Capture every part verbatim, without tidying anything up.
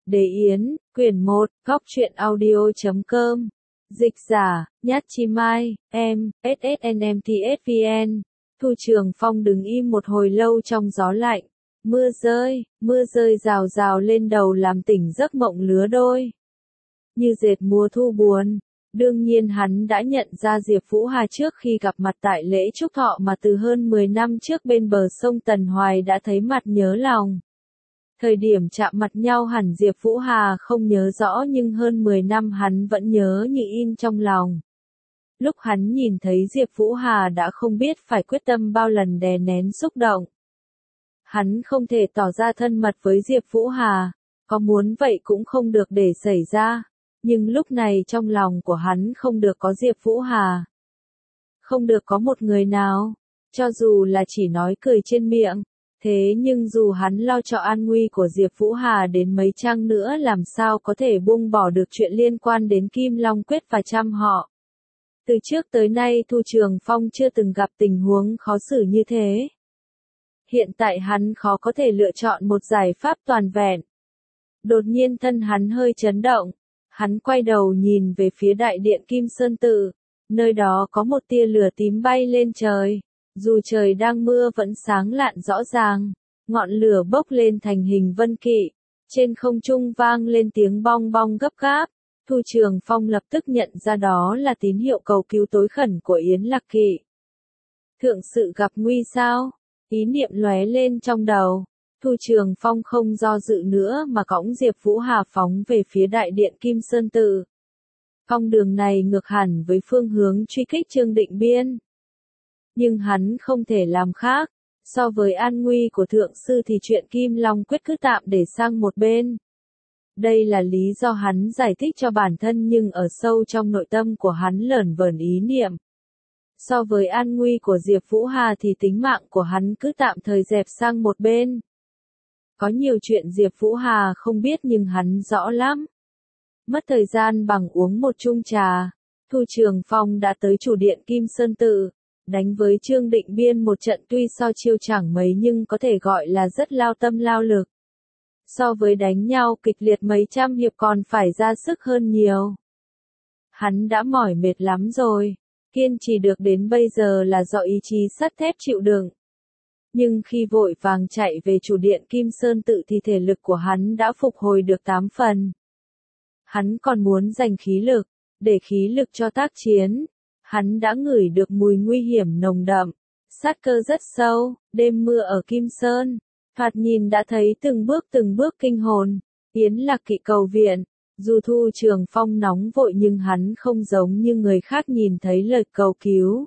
Đế Yến, quyển một, góc truyện audio chấm com. Dịch giả, Nhát Chi Mai, em, ét ét en em tê ét vê en. Thu Trường Phong đứng im một hồi lâu trong gió lạnh. Mưa rơi, mưa rơi rào rào lên đầu làm tỉnh giấc mộng lứa đôi. Như dệt mùa thu buồn. Đương nhiên hắn đã nhận ra Diệp Vũ Hà trước khi gặp mặt tại lễ chúc thọ mà từ hơn mười năm trước bên bờ sông Tần Hoài đã thấy mặt nhớ lòng. Thời điểm chạm mặt nhau hẳn Diệp Vũ Hà không nhớ rõ nhưng hơn mười năm hắn vẫn nhớ như in trong lòng. Lúc hắn nhìn thấy Diệp Vũ Hà đã không biết phải quyết tâm bao lần đè nén xúc động. Hắn không thể tỏ ra thân mật với Diệp Vũ Hà, có muốn vậy cũng không được để xảy ra, nhưng lúc này trong lòng của hắn không được có Diệp Vũ Hà. Không được có một người nào, cho dù là chỉ nói cười trên miệng. Thế nhưng dù hắn lo cho an nguy của Diệp Vũ Hà đến mấy chăng nữa làm sao có thể buông bỏ được chuyện liên quan đến Kim Long Quyết và trăm họ. Từ trước tới nay Thu Trường Phong chưa từng gặp tình huống khó xử như thế. Hiện tại hắn khó có thể lựa chọn một giải pháp toàn vẹn. Đột nhiên thân hắn hơi chấn động. Hắn quay đầu nhìn về phía đại điện Kim Sơn Tự. Nơi đó có một tia lửa tím bay lên trời. Dù trời đang mưa vẫn sáng lạn rõ ràng, ngọn lửa bốc lên thành hình vân kỵ, trên không trung vang lên tiếng bong bong gấp gáp. Thu Trường Phong lập tức nhận ra đó là tín hiệu cầu cứu tối khẩn của Yến Lạc Kỵ. Thượng sự gặp nguy sao? Ý niệm lóe lên trong đầu. Thu Trường Phong không do dự nữa mà cõng Diệp Vũ Hà phóng về phía đại điện Kim Sơn Tự. Phong đường này ngược hẳn với phương hướng truy kích Trương Định Biên. Nhưng hắn không thể làm khác, so với an nguy của thượng sư thì chuyện Kim Long Quyết cứ tạm để sang một bên. Đây là lý do hắn giải thích cho bản thân nhưng ở sâu trong nội tâm của hắn lởn vởn ý niệm. So với an nguy của Diệp Vũ Hà thì tính mạng của hắn cứ tạm thời dẹp sang một bên. Có nhiều chuyện Diệp Vũ Hà không biết nhưng hắn rõ lắm. Mất thời gian bằng uống một chung trà, Thu Trường Phong đã tới chủ điện Kim Sơn Tự. Đánh với Trương Định Biên một trận tuy so chiêu chẳng mấy nhưng có thể gọi là rất lao tâm lao lực. So với đánh nhau kịch liệt mấy trăm hiệp còn phải ra sức hơn nhiều. Hắn đã mỏi mệt lắm rồi, kiên trì được đến bây giờ là do ý chí sắt thép chịu đựng. Nhưng khi vội vàng chạy về chủ điện Kim Sơn Tự thì thể lực của hắn đã phục hồi được tám phần. Hắn còn muốn dành khí lực, để khí lực cho tác chiến. Hắn đã ngửi được mùi nguy hiểm nồng đậm, sát cơ rất sâu, đêm mưa ở Kim Sơn, thoạt nhìn đã thấy từng bước từng bước kinh hồn. Yến Lạc Kỵ cầu viện, dù Thu Trường Phong nóng vội nhưng hắn không giống như người khác nhìn thấy lời cầu cứu.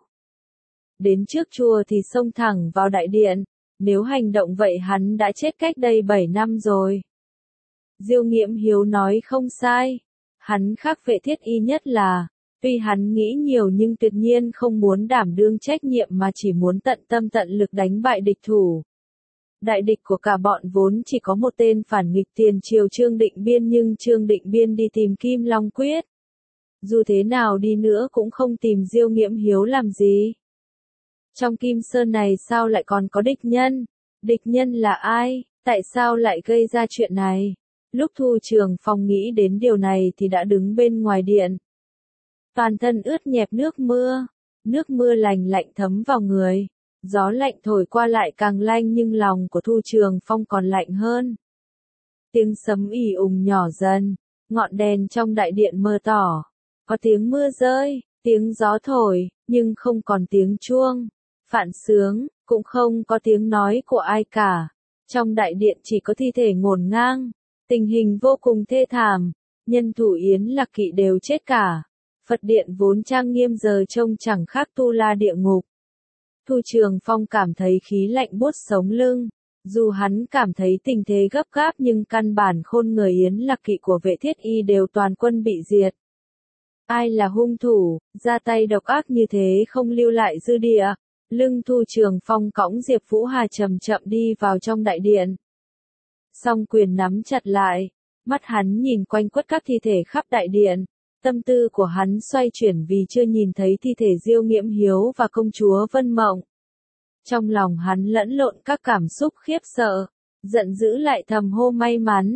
Đến trước chùa thì xông thẳng vào đại điện, nếu hành động vậy hắn đã chết cách đây bảy năm rồi. Diêu Nghiễm Hiếu nói không sai, hắn khác Vệ Thiết Y nhất là, tuy hắn nghĩ nhiều nhưng tuyệt nhiên không muốn đảm đương trách nhiệm mà chỉ muốn tận tâm tận lực đánh bại địch thủ. Đại địch của cả bọn vốn chỉ có một tên phản nghịch tiền triều Trương Định Biên nhưng Trương Định Biên đi tìm Kim Long Quyết. Dù thế nào đi nữa cũng không tìm Diêu Nghiễm Hiếu làm gì. Trong Kim Sơn này sao lại còn có địch nhân? Địch nhân là ai? Tại sao lại gây ra chuyện này? Lúc Thu Trường Phong nghĩ đến điều này thì đã đứng bên ngoài điện. Toàn thân ướt nhẹp nước mưa, nước mưa lành lạnh thấm vào người, gió lạnh thổi qua lại càng lạnh nhưng lòng của Thu Trường Phong còn lạnh hơn. Tiếng sấm ì ùng nhỏ dần, ngọn đèn trong đại điện mờ tỏ, có tiếng mưa rơi, tiếng gió thổi, nhưng không còn tiếng chuông, phạn sướng, cũng không có tiếng nói của ai cả. Trong đại điện chỉ có thi thể ngổn ngang, tình hình vô cùng thê thảm, nhân thủ Yến Lạc Kỵ đều chết cả. Phật điện vốn trang nghiêm giờ trông chẳng khác tu la địa ngục. Thu Trường Phong cảm thấy khí lạnh buốt sống lưng. Dù hắn cảm thấy tình thế gấp gáp nhưng căn bản khôn người Yến Lạc Kỵ của Vệ Thiết Y đều toàn quân bị diệt. Ai là hung thủ, ra tay độc ác như thế không lưu lại dư địa. Lưng Thu Trường Phong cõng Diệp Vũ Hà chậm chậm đi vào trong đại điện. Song quyền nắm chặt lại, mắt hắn nhìn quanh quất các thi thể khắp đại điện. Tâm tư của hắn xoay chuyển vì chưa nhìn thấy thi thể Diêu Nghiễm Hiếu và công chúa Vân Mộng. Trong lòng hắn lẫn lộn các cảm xúc khiếp sợ, giận dữ lại thầm hô may mắn,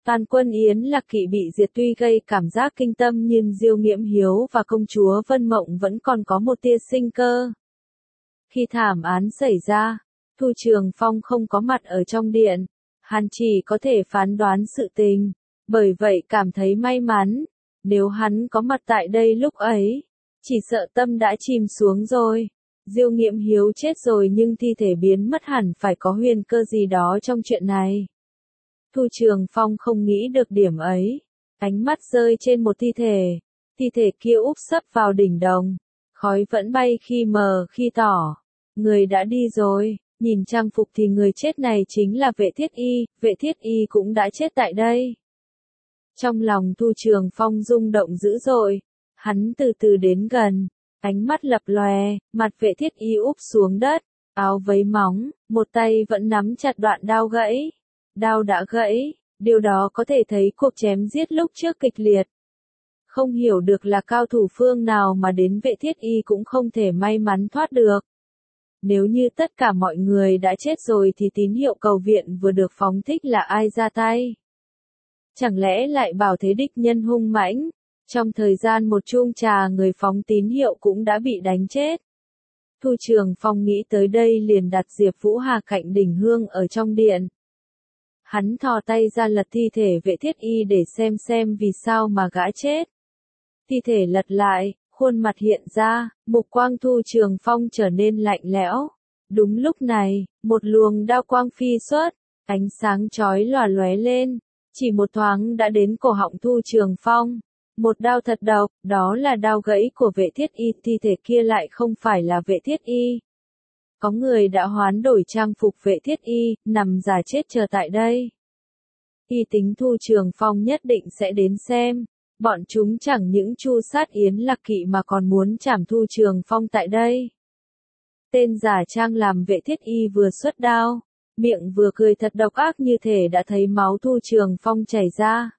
Toàn quân Yến Lạc Kỵ bị diệt tuy gây cảm giác kinh tâm nhưng Diêu Nghiễm Hiếu và công chúa Vân Mộng vẫn còn có một tia sinh cơ. Khi thảm án xảy ra, Thu Trường Phong không có mặt ở trong điện, hắn chỉ có thể phán đoán sự tình, bởi vậy cảm thấy may mắn, nếu hắn có mặt tại đây lúc ấy, chỉ sợ tâm đã chìm xuống rồi. Diêu Nghiễm Hiếu chết rồi nhưng thi thể biến mất hẳn phải có huyền cơ gì đó trong chuyện này. Thu Trường Phong không nghĩ được điểm ấy, ánh mắt rơi trên một thi thể, thi thể kia úp sấp vào đỉnh đồng, khói vẫn bay khi mờ khi tỏ, người đã đi rồi, nhìn trang phục thì người chết này chính là Vệ Thiết Y, Vệ Thiết Y cũng đã chết tại đây. Trong lòng Thu Trường Phong rung động dữ dội, hắn từ từ đến gần, ánh mắt lập lòe, mặt Vệ Thiết Y úp xuống đất, áo váy móng, một tay vẫn nắm chặt đoạn đao gãy. Đao đã gãy, điều đó có thể thấy cuộc chém giết lúc trước kịch liệt. Không hiểu được là cao thủ phương nào mà đến Vệ Thiết Y cũng không thể may mắn thoát được. Nếu như tất cả mọi người đã chết rồi thì tín hiệu cầu viện vừa được phóng thích là ai ra tay? Chẳng lẽ lại bảo thế địch nhân hung mãnh? Trong thời gian một chung trà người phóng tín hiệu cũng đã bị đánh chết. Thu Trường Phong nghĩ tới đây liền đặt Diệp Vũ Hà cạnh đỉnh hương ở trong điện. Hắn thò tay ra lật thi thể Vệ Thiết Y để xem xem vì sao mà gã chết. Thi thể lật lại, khuôn mặt hiện ra, mục quang Thu Trường Phong trở nên lạnh lẽo. Đúng lúc này, một luồng đao quang phi xuất, ánh sáng chói lòa lóe lên, chỉ một thoáng đã đến cổ họng Thu Trường Phong. Một đao thật độc, đó là đao gãy của Vệ Thiết Y, thi thể kia lại không phải là Vệ Thiết Y. Có người đã hoán đổi trang phục Vệ Thiết Y, nằm giả chết chờ tại đây. Y tính Thu Trường Phong nhất định sẽ đến xem, bọn chúng chẳng những tru sát Yến Lạc Kỵ mà còn muốn trảm Thu Trường Phong tại đây. Tên giả trang làm Vệ Thiết Y vừa xuất đao, miệng vừa cười thật độc ác như thể đã thấy máu Thu Trường Phong chảy ra.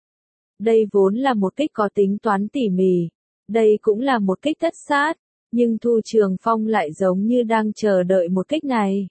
Đây vốn là một kích có tính toán tỉ mỉ, đây cũng là một kích thất sát. Nhưng Thu Trường Phong lại giống như đang chờ đợi một kích này.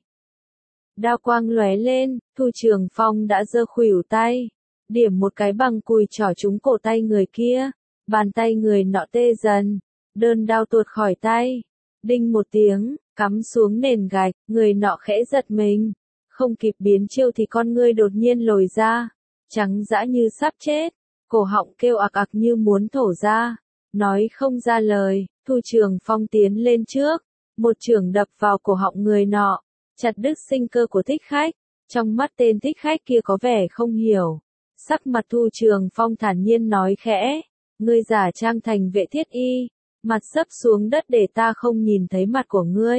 Đao quang lóe lên, Thu Trường Phong đã giơ khuỷu tay, điểm một cái bằng cùi trỏ trúng cổ tay người kia, bàn tay người nọ tê dần, đơn đao tuột khỏi tay, đinh một tiếng, cắm xuống nền gạch, người nọ khẽ giật mình, không kịp biến chiêu thì con ngươi đột nhiên lồi ra, trắng dã như sắp chết, cổ họng kêu ạc ạc như muốn thổ ra, nói không ra lời. Thu Trường Phong tiến lên trước, một chưởng đập vào cổ họng người nọ, chặt đứt sinh cơ của thích khách. Trong mắt tên thích khách kia có vẻ không hiểu. Sắc mặt Thu Trường Phong thản nhiên nói khẽ, ngươi giả trang thành Vệ Thiết Y, mặt sấp xuống đất để ta không nhìn thấy mặt của ngươi.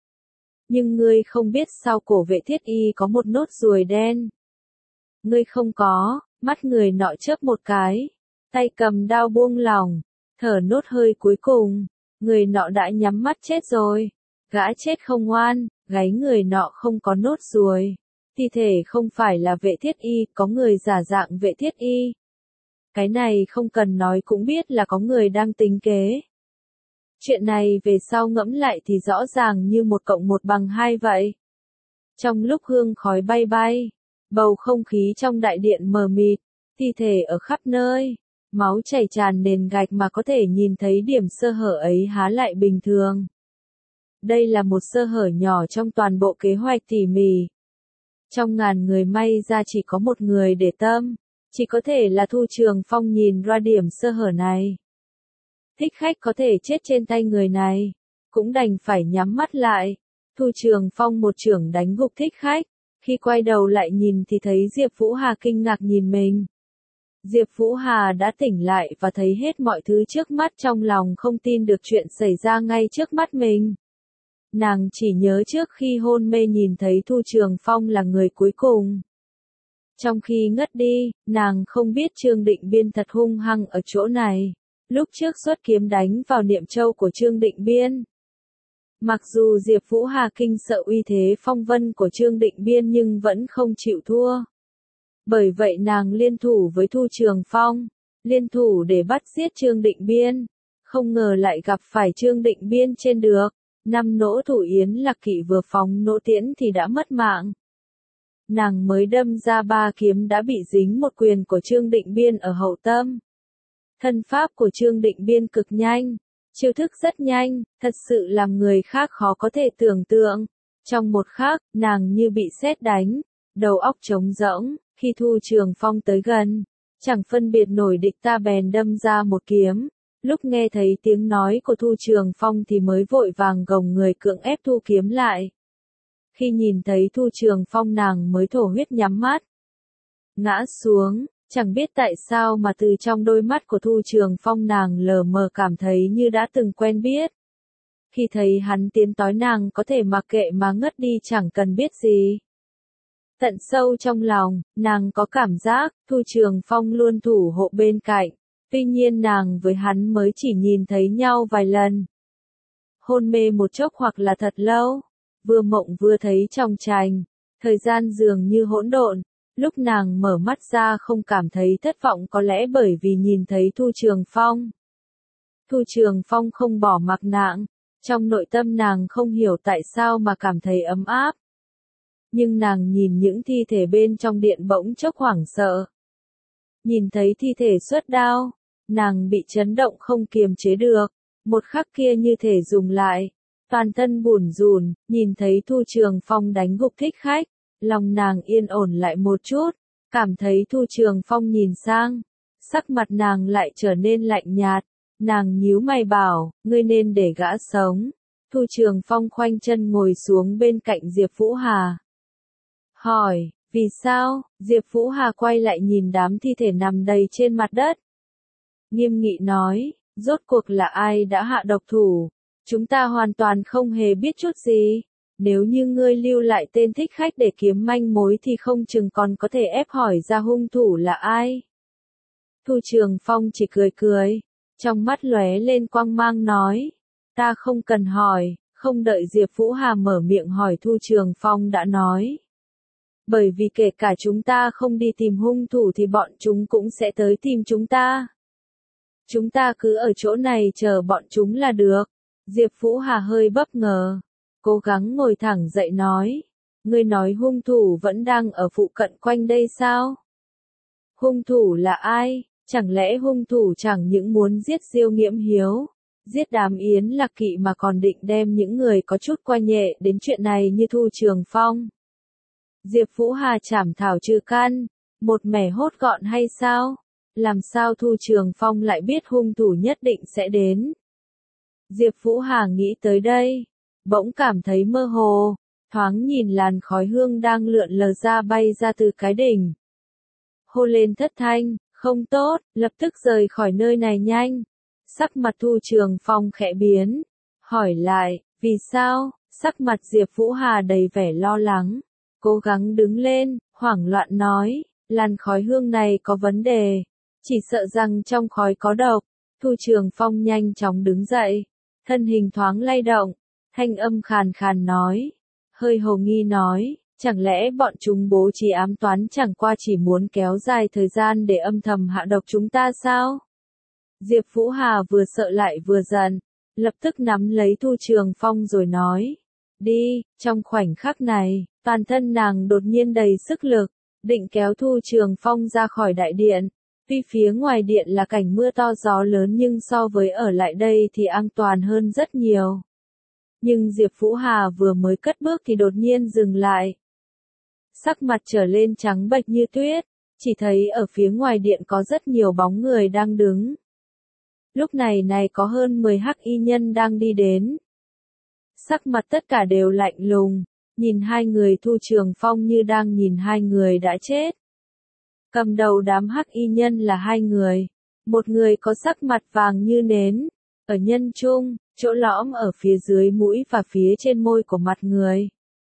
Nhưng ngươi không biết sau cổ Vệ Thiết Y có một nốt ruồi đen. Ngươi không có, mắt người nọ chớp một cái, tay cầm đao buông lỏng, thở nốt hơi cuối cùng. Người nọ đã nhắm mắt chết rồi, gã chết không oan, gáy người nọ không có nốt ruồi. Thi thể không phải là Vệ Thiết Y, có người giả dạng Vệ Thiết Y. Cái này không cần nói cũng biết là có người đang tính kế. Chuyện này về sau ngẫm lại thì rõ ràng như một cộng một bằng hai vậy. Trong lúc hương khói bay bay, bầu không khí trong đại điện mờ mịt, thi thể ở khắp nơi. Máu chảy tràn nền gạch mà có thể nhìn thấy điểm sơ hở ấy há lại bình thường. Đây là một sơ hở nhỏ trong toàn bộ kế hoạch tỉ mỉ. Trong ngàn người may ra chỉ có một người để tâm, chỉ có thể là Thu Trường Phong nhìn ra điểm sơ hở này. Thích khách có thể chết trên tay người này, cũng đành phải nhắm mắt lại. Thu Trường Phong một chưởng đánh gục thích khách, khi quay đầu lại nhìn thì thấy Diệp Vũ Hà kinh ngạc nhìn mình. Diệp Vũ Hà đã tỉnh lại và thấy hết mọi thứ trước mắt, trong lòng không tin được chuyện xảy ra ngay trước mắt mình. Nàng chỉ nhớ trước khi hôn mê nhìn thấy Thu Trường Phong là người cuối cùng. Trong khi ngất đi, nàng không biết Trương Định Biên thật hung hăng ở chỗ này. Lúc trước xuất kiếm đánh vào niệm châu của Trương Định Biên. Mặc dù Diệp Vũ Hà kinh sợ uy thế phong vân của Trương Định Biên nhưng vẫn không chịu thua. Bởi vậy nàng liên thủ với Thu Trường Phong, liên thủ để bắt giết Trương Định Biên. Không ngờ lại gặp phải Trương Định Biên trên được. Năm nỗ thủ Yến Lạc Kỵ vừa phóng nỗ tiễn thì đã mất mạng. nàng mới đâm ra ba kiếm đã bị dính một quyền của Trương Định Biên ở hậu tâm. Thân pháp của Trương Định Biên cực nhanh, chiêu thức rất nhanh, thật sự làm người khác khó có thể tưởng tượng. Trong một khắc, nàng như bị sét đánh, đầu óc trống rỗng, khi Thu Trường Phong tới gần, chẳng phân biệt nổi địch ta bèn đâm ra một kiếm. Lúc nghe thấy tiếng nói của Thu Trường Phong thì mới vội vàng gồng người cưỡng ép thu kiếm lại. Khi nhìn thấy Thu Trường Phong nàng mới thổ huyết nhắm mắt. Ngã xuống, chẳng biết tại sao mà từ trong đôi mắt của Thu Trường Phong nàng lờ mờ cảm thấy như đã từng quen biết. Khi thấy hắn tiến tới nàng có thể mặc kệ mà ngất đi chẳng cần biết gì. Tận sâu trong lòng, nàng có cảm giác, Thu Trường Phong luôn thủ hộ bên cạnh. Tuy nhiên nàng với hắn mới chỉ nhìn thấy nhau vài lần. Hôn mê một chốc hoặc là thật lâu, vừa mộng vừa thấy trong trành, thời gian dường như hỗn độn. Lúc nàng mở mắt ra không cảm thấy thất vọng có lẽ bởi vì nhìn thấy Thu Trường Phong. Thu Trường Phong không bỏ mặc nàng, trong nội tâm nàng không hiểu tại sao mà cảm thấy ấm áp. Nhưng nàng nhìn những thi thể bên trong điện bỗng chốc hoảng sợ. Nhìn thấy thi thể xuất đao, nàng bị chấn động không kiềm chế được, một khắc kia như thể dùng lại, toàn thân bủn rủn, nhìn thấy Thu Trường Phong đánh gục thích khách, lòng nàng yên ổn lại một chút, cảm thấy Thu Trường Phong nhìn sang, sắc mặt nàng lại trở nên lạnh nhạt, nàng nhíu mày bảo, ngươi nên để gã sống. Thu Trường Phong khoanh chân ngồi xuống bên cạnh Diệp Vũ Hà. Hỏi, vì sao? Diệp Vũ Hà quay lại nhìn đám thi thể nằm đầy trên mặt đất. Nghiêm nghị nói, rốt cuộc là ai đã hạ độc thủ? Chúng ta hoàn toàn không hề biết chút gì. Nếu như ngươi lưu lại tên thích khách để kiếm manh mối thì không chừng còn có thể ép hỏi ra hung thủ là ai. Thu Trường Phong chỉ cười cười, trong mắt lóe lên quang mang nói, ta không cần hỏi, không đợi Diệp Vũ Hà mở miệng hỏi Thu Trường Phong đã nói. Bởi vì kể cả chúng ta không đi tìm hung thủ thì bọn chúng cũng sẽ tới tìm chúng ta. Chúng ta cứ ở chỗ này chờ bọn chúng là được. Diệp Vũ Hà hơi bất ngờ, cố gắng ngồi thẳng dậy nói, ngươi nói hung thủ vẫn đang ở phụ cận quanh đây sao? Hung thủ là ai? Chẳng lẽ hung thủ chẳng những muốn giết Diêu Nghiễm Hiếu, giết đám Yến Lạc Kỵ mà còn định đem những người có chút coi nhẹ đến chuyện này như Thu Trường Phong? Diệp Vũ Hà chảm thảo trừ căn, một mẻ hốt gọn hay sao? Làm sao Thu Trường Phong lại biết hung thủ nhất định sẽ đến? Diệp Vũ Hà nghĩ tới đây, bỗng cảm thấy mơ hồ, thoáng nhìn làn khói hương đang lượn lờ ra bay ra từ cái đỉnh. Hô lên thất thanh, không tốt, lập tức rời khỏi nơi này nhanh. Sắc mặt Thu Trường Phong khẽ biến, hỏi lại, vì sao? Sắc mặt Diệp Vũ Hà đầy vẻ lo lắng, cố gắng đứng lên, hoảng loạn nói, làn khói hương này có vấn đề, chỉ sợ rằng trong khói có độc. Thu Trường Phong nhanh chóng đứng dậy, thân hình thoáng lay động, thanh âm khàn khàn nói, hơi hồ nghi nói, chẳng lẽ bọn chúng bố trí ám toán chẳng qua chỉ muốn kéo dài thời gian để âm thầm hạ độc chúng ta sao? Diệp Vũ Hà vừa sợ lại vừa giận, lập tức nắm lấy Thu Trường Phong rồi nói, đi. Trong khoảnh khắc này, toàn thân nàng đột nhiên đầy sức lực, định kéo Thu Trường Phong ra khỏi đại điện. Tuy phía ngoài điện là cảnh mưa to gió lớn nhưng so với ở lại đây thì an toàn hơn rất nhiều. Nhưng Diệp Vũ Hà vừa mới cất bước thì đột nhiên dừng lại. Sắc mặt trở lên trắng bệch như tuyết, chỉ thấy ở phía ngoài điện có rất nhiều bóng người đang đứng. Lúc này này có hơn mười hắc y nhân đang đi đến. Sắc mặt tất cả đều lạnh lùng, nhìn hai người Thu Trường Phong như đang nhìn hai người đã chết. Cầm đầu đám hắc y nhân là hai người, một người có sắc mặt vàng như nến, ở nhân trung, chỗ lõm ở phía dưới mũi và phía trên môi của mặt người.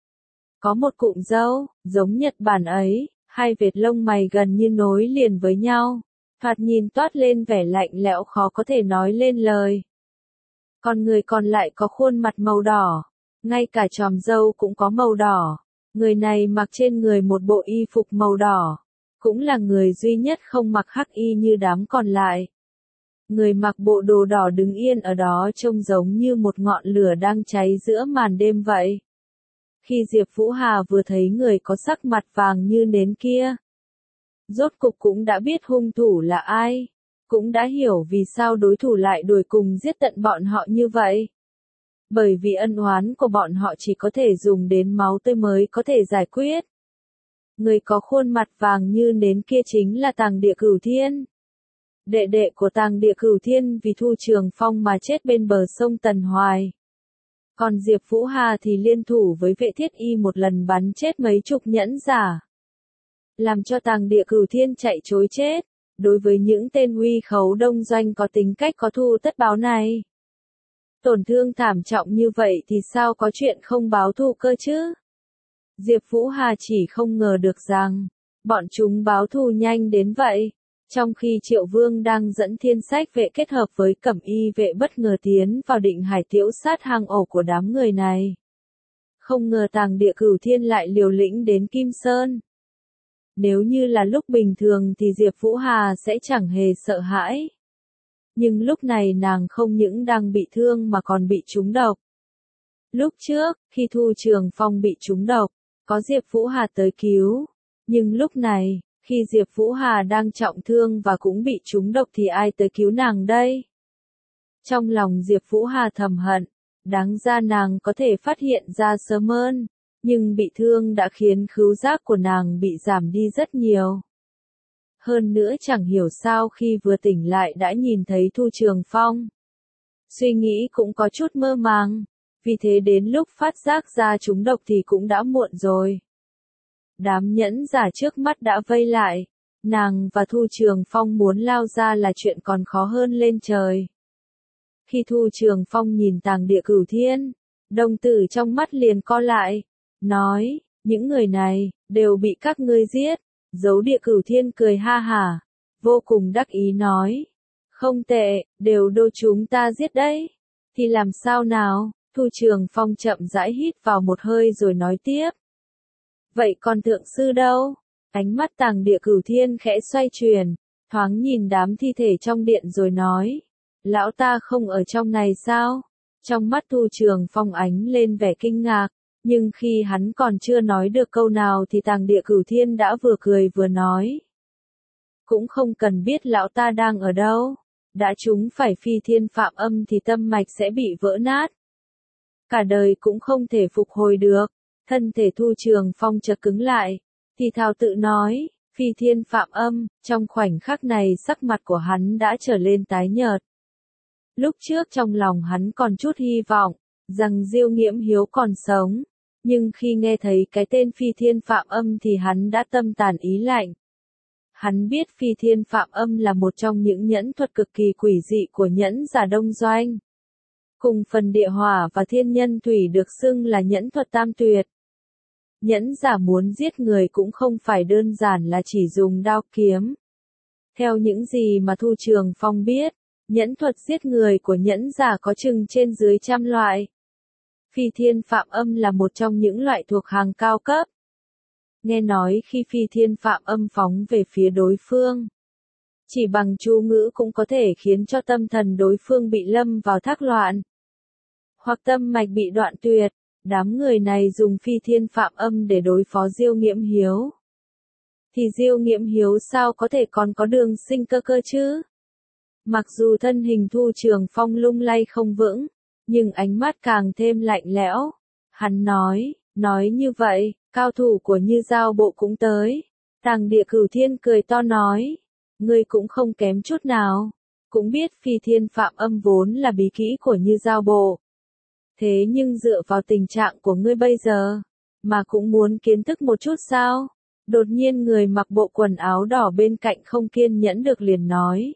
Có một cụm râu, giống Nhật Bản ấy, hai vệt lông mày gần như nối liền với nhau, thoạt nhìn toát lên vẻ lạnh lẽo khó có thể nói lên lời. Còn người còn lại có khuôn mặt màu đỏ, ngay cả chòm râu cũng có màu đỏ, người này mặc trên người một bộ y phục màu đỏ. Cũng là người duy nhất không mặc hắc y như đám còn lại. Người mặc bộ đồ đỏ đứng yên ở đó trông giống như một ngọn lửa đang cháy giữa màn đêm vậy. Khi Diệp Vũ Hà vừa thấy người có sắc mặt vàng như nến kia, rốt cục cũng đã biết hung thủ là ai, cũng đã hiểu vì sao đối thủ lại đuổi cùng giết tận bọn họ như vậy. Bởi vì ân oán của bọn họ chỉ có thể dùng đến máu tươi mới có thể giải quyết. Người có khuôn mặt vàng như nến kia chính là Tàng Địa Cửu Thiên. Đệ đệ của Tàng Địa Cửu Thiên vì Thu Trường Phong mà chết bên bờ sông Tần Hoài. Còn Diệp Vũ Hà thì liên thủ với Vệ Thiết Y một lần bắn chết mấy chục nhẫn giả. Làm cho Tàng Địa Cửu Thiên chạy trối chết. Đối với những tên uy khấu đông doanh có tính cách có thù tất báo này. Tổn thương thảm trọng như vậy thì sao có chuyện không báo thù cơ chứ? Diệp Vũ Hà chỉ không ngờ được rằng, bọn chúng báo thù nhanh đến vậy. Trong khi Triệu Vương đang dẫn Thiên Sách vệ kết hợp với Cẩm Y vệ bất ngờ tiến vào Định Hải Tiễu sát hang ổ của đám người này. Không ngờ Tàng Địa Cửu Thiên lại liều lĩnh đến Kim Sơn. Nếu như là lúc bình thường thì Diệp Vũ Hà sẽ chẳng hề sợ hãi. Nhưng lúc này nàng không những đang bị thương mà còn bị trúng độc. Lúc trước, khi Thu Trường Phong bị trúng độc, có Diệp Vũ Hà tới cứu. Nhưng lúc này, khi Diệp Vũ Hà đang trọng thương và cũng bị trúng độc thì ai tới cứu nàng đây? Trong lòng Diệp Vũ Hà thầm hận, đáng ra nàng có thể phát hiện ra sớm hơn. Nhưng bị thương đã khiến khứu giác của nàng bị giảm đi rất nhiều. Hơn nữa chẳng hiểu sao khi vừa tỉnh lại đã nhìn thấy Thu Trường Phong. Suy nghĩ cũng có chút mơ màng, vì thế đến lúc phát giác ra trúng độc thì cũng đã muộn rồi. Đám nhẫn giả trước mắt đã vây lại, nàng và Thu Trường Phong muốn lao ra là chuyện còn khó hơn lên trời. Khi Thu Trường Phong nhìn Tàng Địa Cửu Thiên, đồng tử trong mắt liền co lại. Nói, những người này, đều bị các ngươi giết. Dấu Địa Cửu Thiên cười ha hả, vô cùng đắc ý nói. Không tệ, đều đô chúng ta giết đấy. Thì làm sao nào? Thu Trường Phong chậm rãi hít vào một hơi rồi nói tiếp. Vậy còn thượng sư đâu? Ánh mắt Tàng Địa Cửu Thiên khẽ xoay chuyển, thoáng nhìn đám thi thể trong điện rồi nói. Lão ta không ở trong này sao? Trong mắt Thu Trường Phong ánh lên vẻ kinh ngạc. Nhưng khi hắn còn chưa nói được câu nào thì Tàng Địa Cửu Thiên đã vừa cười vừa nói. Cũng không cần biết lão ta đang ở đâu. Đã trúng phải phi thiên phạm âm thì tâm mạch sẽ bị vỡ nát. Cả đời cũng không thể phục hồi được. Thân thể Thu Trường Phong chợt cứng lại. Thì thào tự nói, phi thiên phạm âm, trong khoảnh khắc này sắc mặt của hắn đã trở lên tái nhợt. Lúc trước trong lòng hắn còn chút hy vọng, rằng Diêu Nghiễm Hiếu còn sống. Nhưng khi nghe thấy cái tên Phi Thiên Phạm Âm thì hắn đã tâm tàn ý lạnh. Hắn biết Phi Thiên Phạm Âm là một trong những nhẫn thuật cực kỳ quỷ dị của nhẫn giả đông doanh. Cùng phần địa hỏa và thiên nhân thủy được xưng là nhẫn thuật tam tuyệt. Nhẫn giả muốn giết người cũng không phải đơn giản là chỉ dùng đao kiếm. Theo những gì mà Thu Trường Phong biết, nhẫn thuật giết người của nhẫn giả có chừng trên dưới trăm loại. Phi Thiên Phạm Âm là một trong những loại thuộc hàng cao cấp. Nghe nói khi Phi Thiên Phạm Âm phóng về phía đối phương, chỉ bằng chú ngữ cũng có thể khiến cho tâm thần đối phương bị lâm vào thác loạn, hoặc tâm mạch bị đoạn tuyệt. Đám người này dùng Phi Thiên Phạm Âm để đối phó Diêu Nghiễm Hiếu. Thì Diêu Nghiễm Hiếu sao có thể còn có đường sinh cơ cơ chứ? Mặc dù thân hình Thu Trường Phong lung lay không vững, nhưng ánh mắt càng thêm lạnh lẽo. Hắn nói, nói như vậy, cao thủ của Như Giao Bộ cũng tới. Tàng Địa Cửu Thiên cười to nói, ngươi cũng không kém chút nào. Cũng biết Phi Thiên Phạm Âm vốn là bí kỹ của Như Giao Bộ. Thế nhưng dựa vào tình trạng của ngươi bây giờ, mà cũng muốn kiến thức một chút sao? Đột nhiên người mặc bộ quần áo đỏ bên cạnh không kiên nhẫn được liền nói.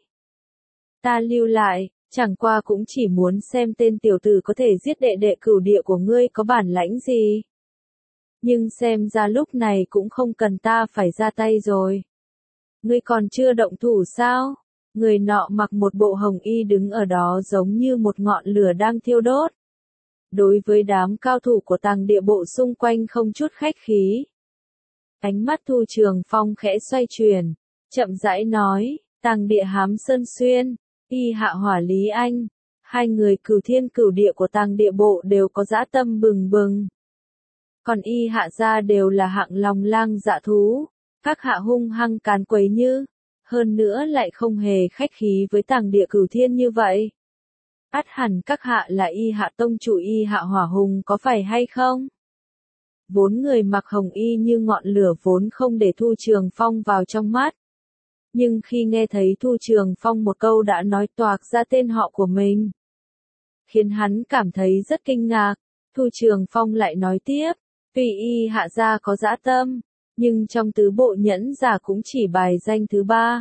Ta lưu lại, chẳng qua cũng chỉ muốn xem tên tiểu tử có thể giết đệ đệ Cửu Địa của ngươi có bản lãnh gì. Nhưng xem ra lúc này cũng không cần ta phải ra tay rồi. Ngươi còn chưa động thủ sao? Người nọ mặc một bộ hồng y đứng ở đó giống như một ngọn lửa đang thiêu đốt. Đối với đám cao thủ của Tàng Địa Bộ xung quanh không chút khách khí. Ánh mắt Thu Trường Phong khẽ xoay chuyển, chậm rãi nói, Tàng Địa Hám Sơn Xuyên, Y Hạ Hỏa Lý Anh, hai người Cửu Thiên Cửu Địa của Tàng Địa Bộ đều có dã tâm bừng bừng. Còn y hạ gia đều là hạng lòng lang dạ thú, các hạ hung hăng càn quấy như, hơn nữa lại không hề khách khí với Tàng Địa Cửu Thiên như vậy. Ắt hẳn các hạ là y hạ tông chủ y hạ hỏa hùng có phải hay không? Vốn người mặc hồng y như ngọn lửa vốn không để Thu Trường Phong vào trong mắt. Nhưng khi nghe thấy Thu Trường Phong một câu đã nói toạc ra tên họ của mình, khiến hắn cảm thấy rất kinh ngạc. Thu Trường Phong lại nói tiếp, tuy y hạ gia có dã tâm, nhưng trong tứ bộ nhẫn giả cũng chỉ bài danh thứ ba.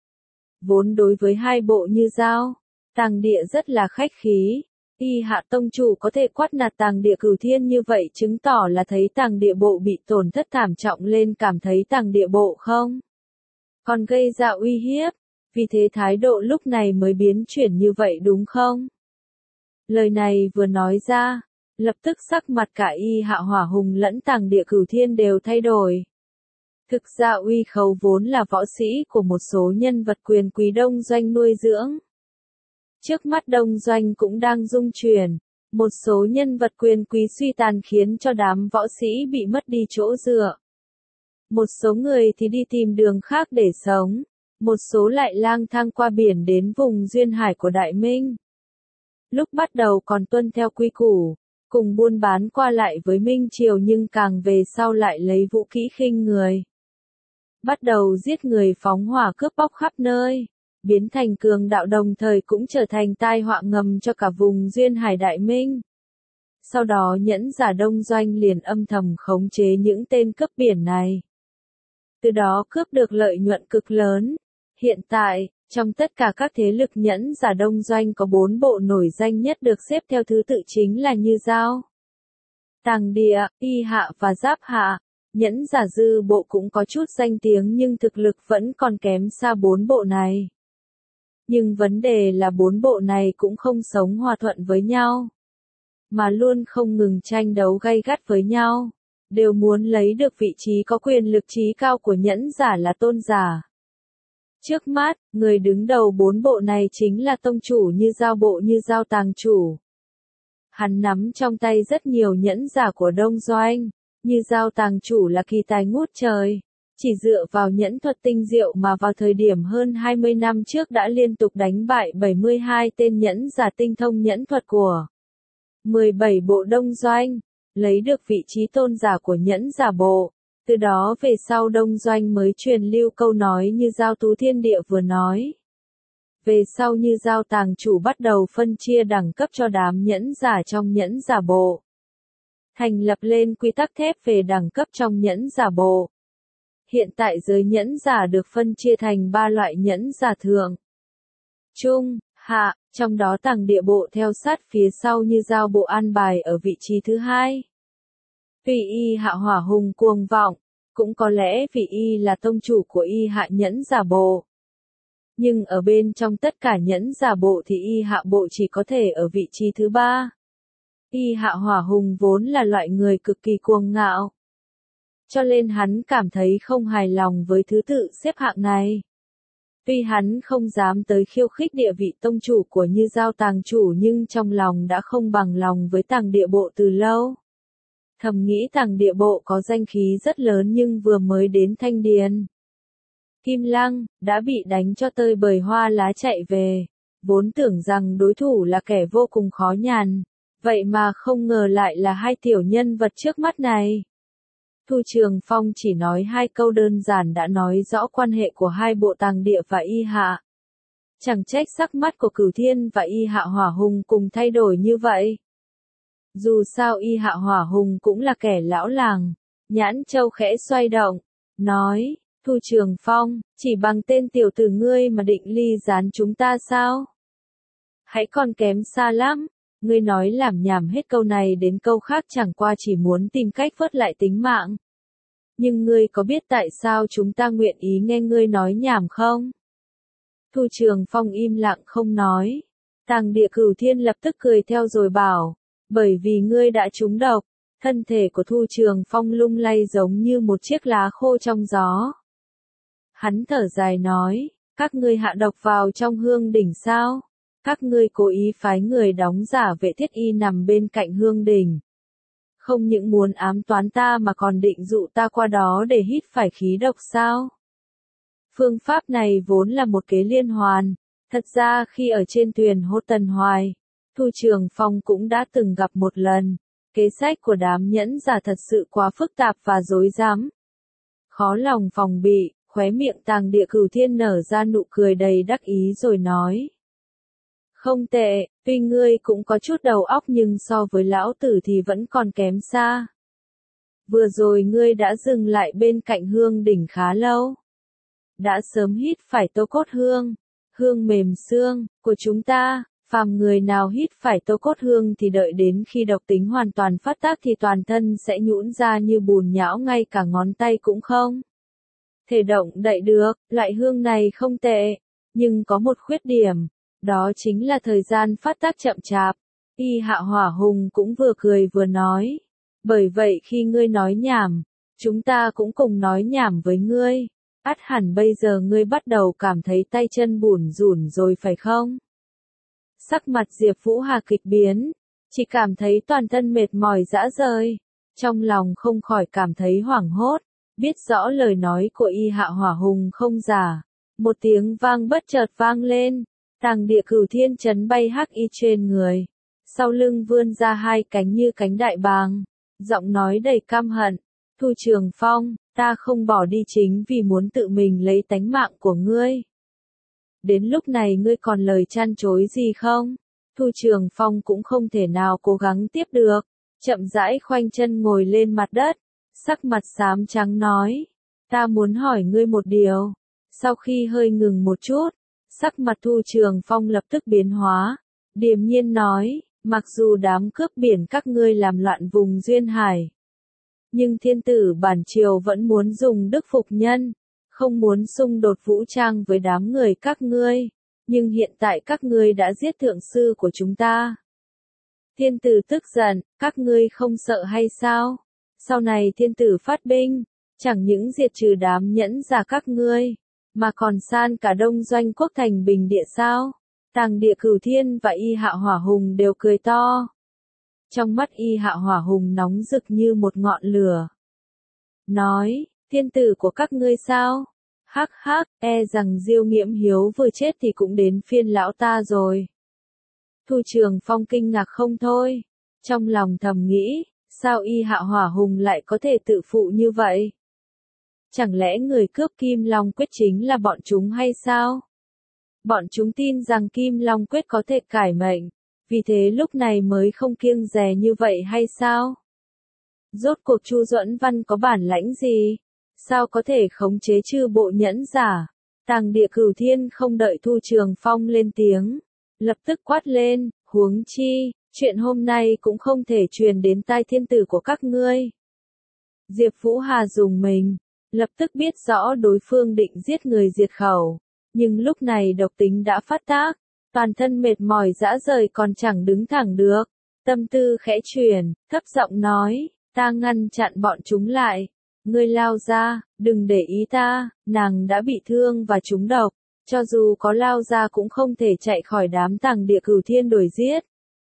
Vốn đối với hai bộ Như Giao, Tàng Địa rất là khách khí. Y hạ tông chủ có thể quát nạt Tàng Địa Cửu Thiên như vậy chứng tỏ là thấy Tàng Địa bộ bị tổn thất thảm trọng lên cảm thấy Tàng Địa bộ không? Còn gây ra uy hiếp, vì thế thái độ lúc này mới biến chuyển như vậy đúng không? Lời này vừa nói ra, lập tức sắc mặt cả y hạ hỏa hùng lẫn Tàng Địa Cửu Thiên đều thay đổi. Thực ra Uy Khấu vốn là võ sĩ của một số nhân vật quyền quý Đông Doanh nuôi dưỡng. Trước mắt Đông Doanh cũng đang rung chuyển, một số nhân vật quyền quý suy tàn khiến cho đám võ sĩ bị mất đi chỗ dựa. Một số người thì đi tìm đường khác để sống, một số lại lang thang qua biển đến vùng duyên hải của Đại Minh. Lúc bắt đầu còn tuân theo quy củ, cùng buôn bán qua lại với Minh Triều nhưng càng về sau lại lấy vũ khí khinh người. Bắt đầu giết người phóng hỏa cướp bóc khắp nơi, biến thành cường đạo đồng thời cũng trở thành tai họa ngầm cho cả vùng duyên hải Đại Minh. Sau đó nhẫn giả Đông Doanh liền âm thầm khống chế những tên cướp biển này. Từ đó cướp được lợi nhuận cực lớn. Hiện tại, trong tất cả các thế lực nhẫn giả Đông Doanh có bốn bộ nổi danh nhất được xếp theo thứ tự chính là Như Giao, Tàng Địa, Y Hạ và Giáp Hạ. Nhẫn giả dư bộ cũng có chút danh tiếng nhưng thực lực vẫn còn kém xa bốn bộ này. Nhưng vấn đề là bốn bộ này cũng không sống hòa thuận với nhau, mà luôn không ngừng tranh đấu gay gắt với nhau, đều muốn lấy được vị trí có quyền lực trí cao của nhẫn giả là Tôn giả. Trước mắt, người đứng đầu bốn bộ này chính là tông chủ Như Giao bộ Như Giao Tàng chủ. Hắn nắm trong tay rất nhiều nhẫn giả của Đông Doanh. Như Giao Tàng chủ là kỳ tài ngút trời, chỉ dựa vào nhẫn thuật tinh diệu mà vào thời điểm hơn hai mươi năm trước đã liên tục đánh bại bảy mươi hai tên nhẫn giả tinh thông nhẫn thuật của mười bảy bộ Đông Doanh, lấy được vị trí tôn giả của nhẫn giả bộ. Từ đó về sau Đông Doanh mới truyền lưu câu nói Như Giao Tú Thiên Địa vừa nói. Về sau Như Giao Tàng chủ bắt đầu phân chia đẳng cấp cho đám nhẫn giả trong nhẫn giả bộ, thành lập lên quy tắc thép về đẳng cấp trong nhẫn giả bộ. Hiện tại giới nhẫn giả được phân chia thành ba loại nhẫn giả thượng, trung, hạ, trong đó Tàng Địa bộ theo sát phía sau Như Giao bộ an bài ở vị trí thứ hai. Vì y hạ hỏa hùng cuồng vọng, cũng có lẽ vì y là tông chủ của y hạ nhẫn giả bộ. Nhưng ở bên trong tất cả nhẫn giả bộ thì y hạ bộ chỉ có thể ở vị trí thứ ba. Y hạ hỏa hùng vốn là loại người cực kỳ cuồng ngạo, cho nên hắn cảm thấy không hài lòng với thứ tự xếp hạng này. Tuy hắn không dám tới khiêu khích địa vị tông chủ của Như Giao Tàng chủ nhưng trong lòng đã không bằng lòng với Tàng Địa bộ từ lâu. Thầm nghĩ Tàng Địa bộ có danh khí rất lớn nhưng vừa mới đến Thanh Điền, Kim Lăng, đã bị đánh cho tơi bời hoa lá chạy về. Vốn tưởng rằng đối thủ là kẻ vô cùng khó nhằn, vậy mà không ngờ lại là hai tiểu nhân vật trước mắt này. Thu Trường Phong chỉ nói hai câu đơn giản đã nói rõ quan hệ của hai bộ Tàng Địa và Y Hạ. Chẳng trách sắc mắt của Cửu Thiên và Y Hạ hỏa hùng cùng thay đổi như vậy. Dù sao Y Hạ hỏa hùng cũng là kẻ lão làng, nhãn châu khẽ xoay động, nói, Thu Trường Phong, chỉ bằng tên tiểu tử ngươi mà định ly gián chúng ta sao? Hãy còn kém xa lắm. Ngươi nói làm nhảm hết câu này đến câu khác chẳng qua chỉ muốn tìm cách vớt lại tính mạng. Nhưng ngươi có biết tại sao chúng ta nguyện ý nghe ngươi nói nhảm không? Thu Trường Phong im lặng không nói. Tàng Địa Cửu Thiên lập tức cười theo rồi bảo, bởi vì ngươi đã trúng độc. Thân thể của Thu Trường Phong lung lay giống như một chiếc lá khô trong gió. Hắn thở dài nói, các ngươi hạ độc vào trong hương đỉnh sao? Các ngươi cố ý phái người đóng giả vệ thiết y nằm bên cạnh hương đỉnh. Không những muốn ám toán ta mà còn định dụ ta qua đó để hít phải khí độc sao? Phương pháp này vốn là một kế liên hoàn. Thật ra khi ở trên thuyền hốt Tần Hoài, Thu Trường Phong cũng đã từng gặp một lần. Kế sách của đám nhẫn giả thật sự quá phức tạp và rối rắm. Khó lòng phòng bị, khóe miệng Tàng Địa Cửu Thiên nở ra nụ cười đầy đắc ý rồi nói. Không tệ, tuy ngươi cũng có chút đầu óc nhưng so với lão tử thì vẫn còn kém xa. Vừa rồi ngươi đã dừng lại bên cạnh hương đỉnh khá lâu. Đã sớm hít phải tô cốt hương, hương mềm xương, của chúng ta, phàm người nào hít phải tô cốt hương thì đợi đến khi độc tính hoàn toàn phát tác thì toàn thân sẽ nhũn ra như bùn nhão ngay cả ngón tay cũng không thể động đậy được. Loại hương này không tệ, nhưng có một khuyết điểm, đó chính là thời gian phát tác chậm chạp. Y Hạ Hỏa Hùng cũng vừa cười vừa nói. Bởi vậy khi ngươi nói nhảm, chúng ta cũng cùng nói nhảm với ngươi. Ắt hẳn bây giờ ngươi bắt đầu cảm thấy tay chân bủn rủn rồi phải không? Sắc mặt Diệp Vũ Hà kịch biến, chỉ cảm thấy toàn thân mệt mỏi rã rời. Trong lòng không khỏi cảm thấy hoảng hốt, biết rõ lời nói của Y Hạ Hỏa Hùng không giả. Một tiếng vang bất chợt vang lên, Tàng Địa Cửu Thiên chấn bay hắc y trên người. Sau lưng vươn ra hai cánh như cánh đại bàng, giọng nói đầy căm hận. Thu Trường Phong, ta không bỏ đi chính vì muốn tự mình lấy tánh mạng của ngươi. Đến lúc này ngươi còn lời chăn chối gì không? Thu Trường Phong cũng không thể nào cố gắng tiếp được, chậm rãi khoanh chân ngồi lên mặt đất, sắc mặt xám trắng nói, ta muốn hỏi ngươi một điều. Sau khi hơi ngừng một chút, sắc mặt Thu Trường Phong lập tức biến hóa, điềm nhiên nói, mặc dù đám cướp biển các ngươi làm loạn vùng duyên hải, nhưng thiên tử bản triều vẫn muốn dùng đức phục nhân, không muốn xung đột vũ trang với đám người các ngươi, nhưng hiện tại các ngươi đã giết thượng sư của chúng ta. Thiên tử tức giận, các ngươi không sợ hay sao? Sau này thiên tử phát binh, chẳng những diệt trừ đám nhẫn giả các ngươi, mà còn san cả đông doanh quốc thành bình địa sao? Tàng Địa Cửu Thiên và Y Hạ Hỏa Hùng đều cười to. Trong mắt Y Hạ Hỏa Hùng nóng rực như một ngọn lửa. Nói, thiên tử của các ngươi sao? Hắc hắc, e rằng Diêu Nghiễm Hiếu vừa chết thì cũng đến phiên lão ta rồi. Thu Trường Phong kinh ngạc không thôi. Trong lòng thầm nghĩ, sao Y Hạ Hỏa Hùng lại có thể tự phụ như vậy? Chẳng lẽ người cướp Kim Long Quyết chính là bọn chúng hay sao? Bọn chúng tin rằng Kim Long Quyết có thể cải mệnh, vì thế lúc này mới không kiêng dè như vậy hay sao? Rốt cuộc Chu Duẫn Văn có bản lãnh gì? Sao có thể khống chế chư bộ nhẫn giả? Tàng Địa Cửu Thiên không đợi Thu Trường Phong lên tiếng, lập tức quát lên, huống chi, chuyện hôm nay cũng không thể truyền đến tai thiên tử của các ngươi. Diệp Vũ Hà dùng mình, lập tức biết rõ đối phương định giết người diệt khẩu, nhưng lúc này độc tính đã phát tác, toàn thân mệt mỏi rã rời còn chẳng đứng thẳng được, tâm tư khẽ chuyển, thấp giọng nói, ta ngăn chặn bọn chúng lại, ngươi lao ra, đừng để ý ta, nàng đã bị thương và trúng độc, cho dù có lao ra cũng không thể chạy khỏi đám Tàng Địa Cửu Thiên đuổi giết.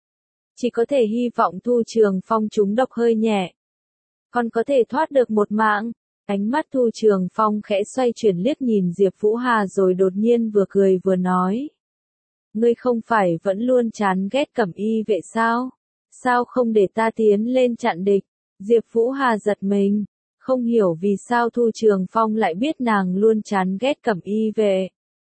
Chỉ có thể hy vọng Thu Trường Phong trúng độc hơi nhẹ, còn có thể thoát được một mạng. Ánh mắt Thu Trường Phong khẽ xoay chuyển liếc nhìn Diệp Vũ Hà rồi đột nhiên vừa cười vừa nói. Ngươi không phải vẫn luôn chán ghét Cẩm Y vệ sao? Sao không để ta tiến lên chặn địch? Diệp Vũ Hà giật mình, không hiểu vì sao Thu Trường Phong lại biết nàng luôn chán ghét Cẩm Y vệ.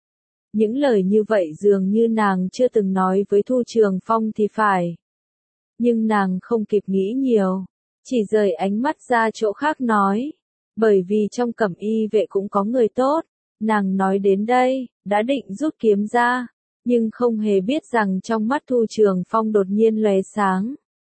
Những lời như vậy dường như nàng chưa từng nói với Thu Trường Phong thì phải. Nhưng nàng không kịp nghĩ nhiều, chỉ rời ánh mắt ra chỗ khác nói. Bởi vì trong Cẩm Y vệ cũng có người tốt, nàng nói đến đây, đã định rút kiếm ra, nhưng không hề biết rằng trong mắt Thu Trường Phong đột nhiên lóe sáng.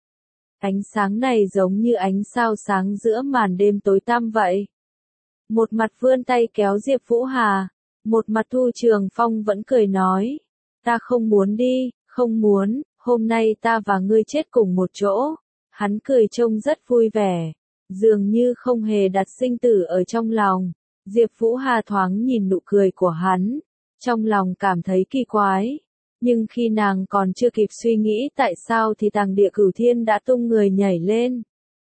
Ánh sáng này giống như ánh sao sáng giữa màn đêm tối tăm vậy. Một mặt vươn tay kéo Diệp Vũ Hà, một mặt Thu Trường Phong vẫn cười nói, ta không muốn đi, không muốn, hôm nay ta và ngươi chết cùng một chỗ. Hắn cười trông rất vui vẻ, dường như không hề đặt sinh tử ở trong lòng. Diệp Vũ Hà thoáng nhìn nụ cười của hắn, trong lòng cảm thấy kỳ quái. Nhưng khi nàng còn chưa kịp suy nghĩ tại sao thì Tàng Địa Cửu Thiên đã tung người nhảy lên.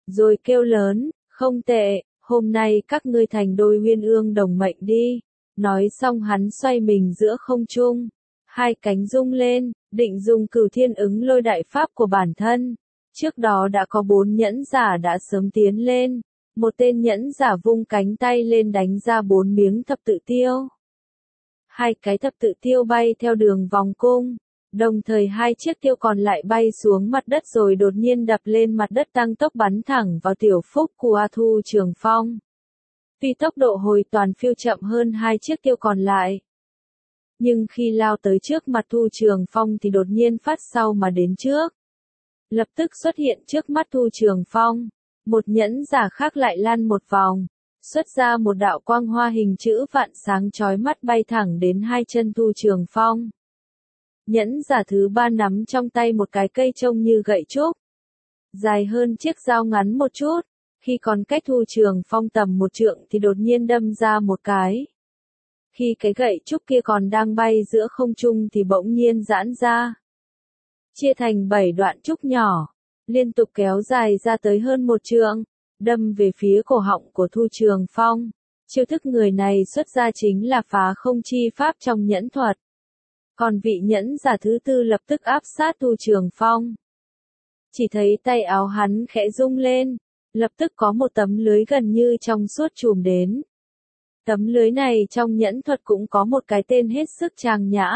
rồi kêu lớn, không tệ, hôm nay các ngươi thành đôi uyên ương đồng mệnh đi. Nói xong hắn xoay mình giữa không trung, hai cánh rung lên, định dùng Cửu Thiên Ứng Lôi đại pháp của bản thân. Trước đó đã có bốn nhẫn giả đã sớm tiến lên, một tên nhẫn giả vung cánh tay lên đánh ra bốn miếng thập tự tiêu. Hai cái thập tự tiêu bay theo đường vòng cung, đồng thời hai chiếc tiêu còn lại bay xuống mặt đất rồi đột nhiên đập lên mặt đất tăng tốc bắn thẳng vào tiểu phúc của Thu Trường Phong. Vì tốc độ hồi toàn phiêu chậm hơn hai chiếc tiêu còn lại. Nhưng khi lao tới trước mặt Thu Trường Phong thì đột nhiên phát sau mà đến trước. Lập tức xuất hiện trước mắt Thu Trường Phong. Một nhẫn giả khác lại lăn một vòng, xuất ra một đạo quang hoa hình chữ vạn sáng chói mắt bay thẳng đến hai chân Thu Trường Phong. Nhẫn giả thứ ba nắm trong tay một cái cây trông như gậy trúc, dài hơn chiếc dao ngắn một chút, khi còn cách Thu Trường Phong tầm một trượng thì đột nhiên đâm ra một cái. Khi cái gậy trúc kia còn đang bay giữa không trung thì bỗng nhiên giãn ra, chia thành bảy đoạn trúc nhỏ, liên tục kéo dài ra tới hơn một trượng, đâm về phía cổ họng của Thu Trường Phong. Chiêu thức người này xuất ra chính là phá không chi pháp trong nhẫn thuật. Còn vị nhẫn giả thứ tư lập tức áp sát Thu Trường Phong. Chỉ thấy tay áo hắn khẽ rung lên, lập tức có một tấm lưới gần như trong suốt trùm đến. Tấm lưới này trong nhẫn thuật cũng có một cái tên hết sức trang nhã,